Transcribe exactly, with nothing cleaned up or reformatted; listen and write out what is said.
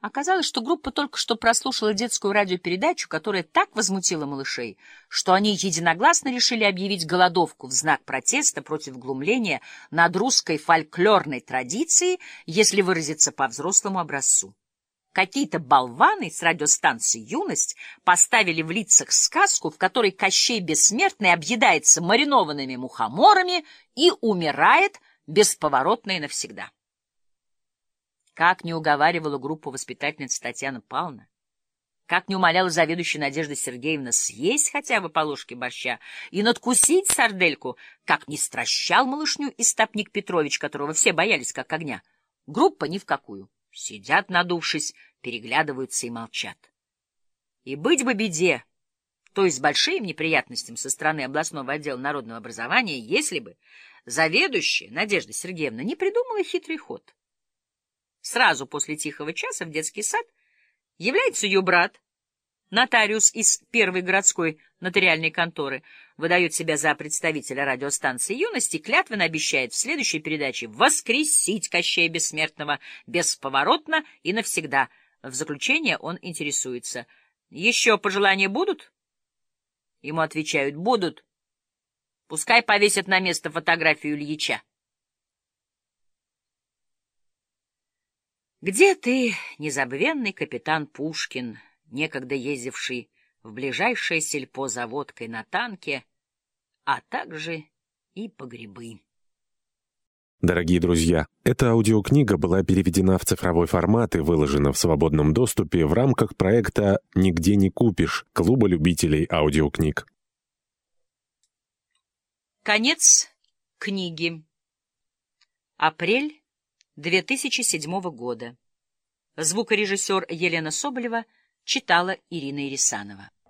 Оказалось, что группа только что прослушала детскую радиопередачу, которая так возмутила малышей, что они единогласно решили объявить голодовку в знак протеста против глумления над русской фольклорной традицией, если выразиться по взрослому образцу. Какие-то болваны с радиостанции «Юность» поставили в лицах сказку, в которой Кощей Бессмертный объедается маринованными мухоморами и умирает бесповоротно и навсегда. Как не уговаривала группу воспитательница Татьяна Павловна, как не умоляла заведующая Надежда Сергеевна съесть хотя бы по ложке борща и надкусить сардельку, как не стращал малышню истопник Петрович, которого все боялись как огня, группа ни в какую. Сидят, надувшись, переглядываются и молчат. И быть бы беде, то есть с большим неприятностям со стороны областного отдела народного образования, если бы заведующая Надежда Сергеевна не придумала хитрый ход. Сразу после тихого часа в детский сад является ее брат, нотариус из первой городской нотариальной конторы, выдает себя за представителя радиостанции «Юность» и клятвенно обещает в следующей передаче воскресить Кощея Бессмертного бесповоротно и навсегда. В заключение он интересуется: «Еще пожелания будут?» Ему отвечают: «Будут. Пускай повесят на место фотографию Ильича». Где ты, незабвенный капитан Пушкин, некогда ездивший в ближайшее сельпо за водкой на танке, а также и по грибы? Дорогие друзья, эта аудиокнига была переведена в цифровой формат и выложена в свободном доступе в рамках проекта «Нигде не купишь» Клуба любителей аудиокниг. Конец книги. Апрель две тысячи седьмого года. Звукорежиссер Елена Соболева читала Ирина Ирисанова.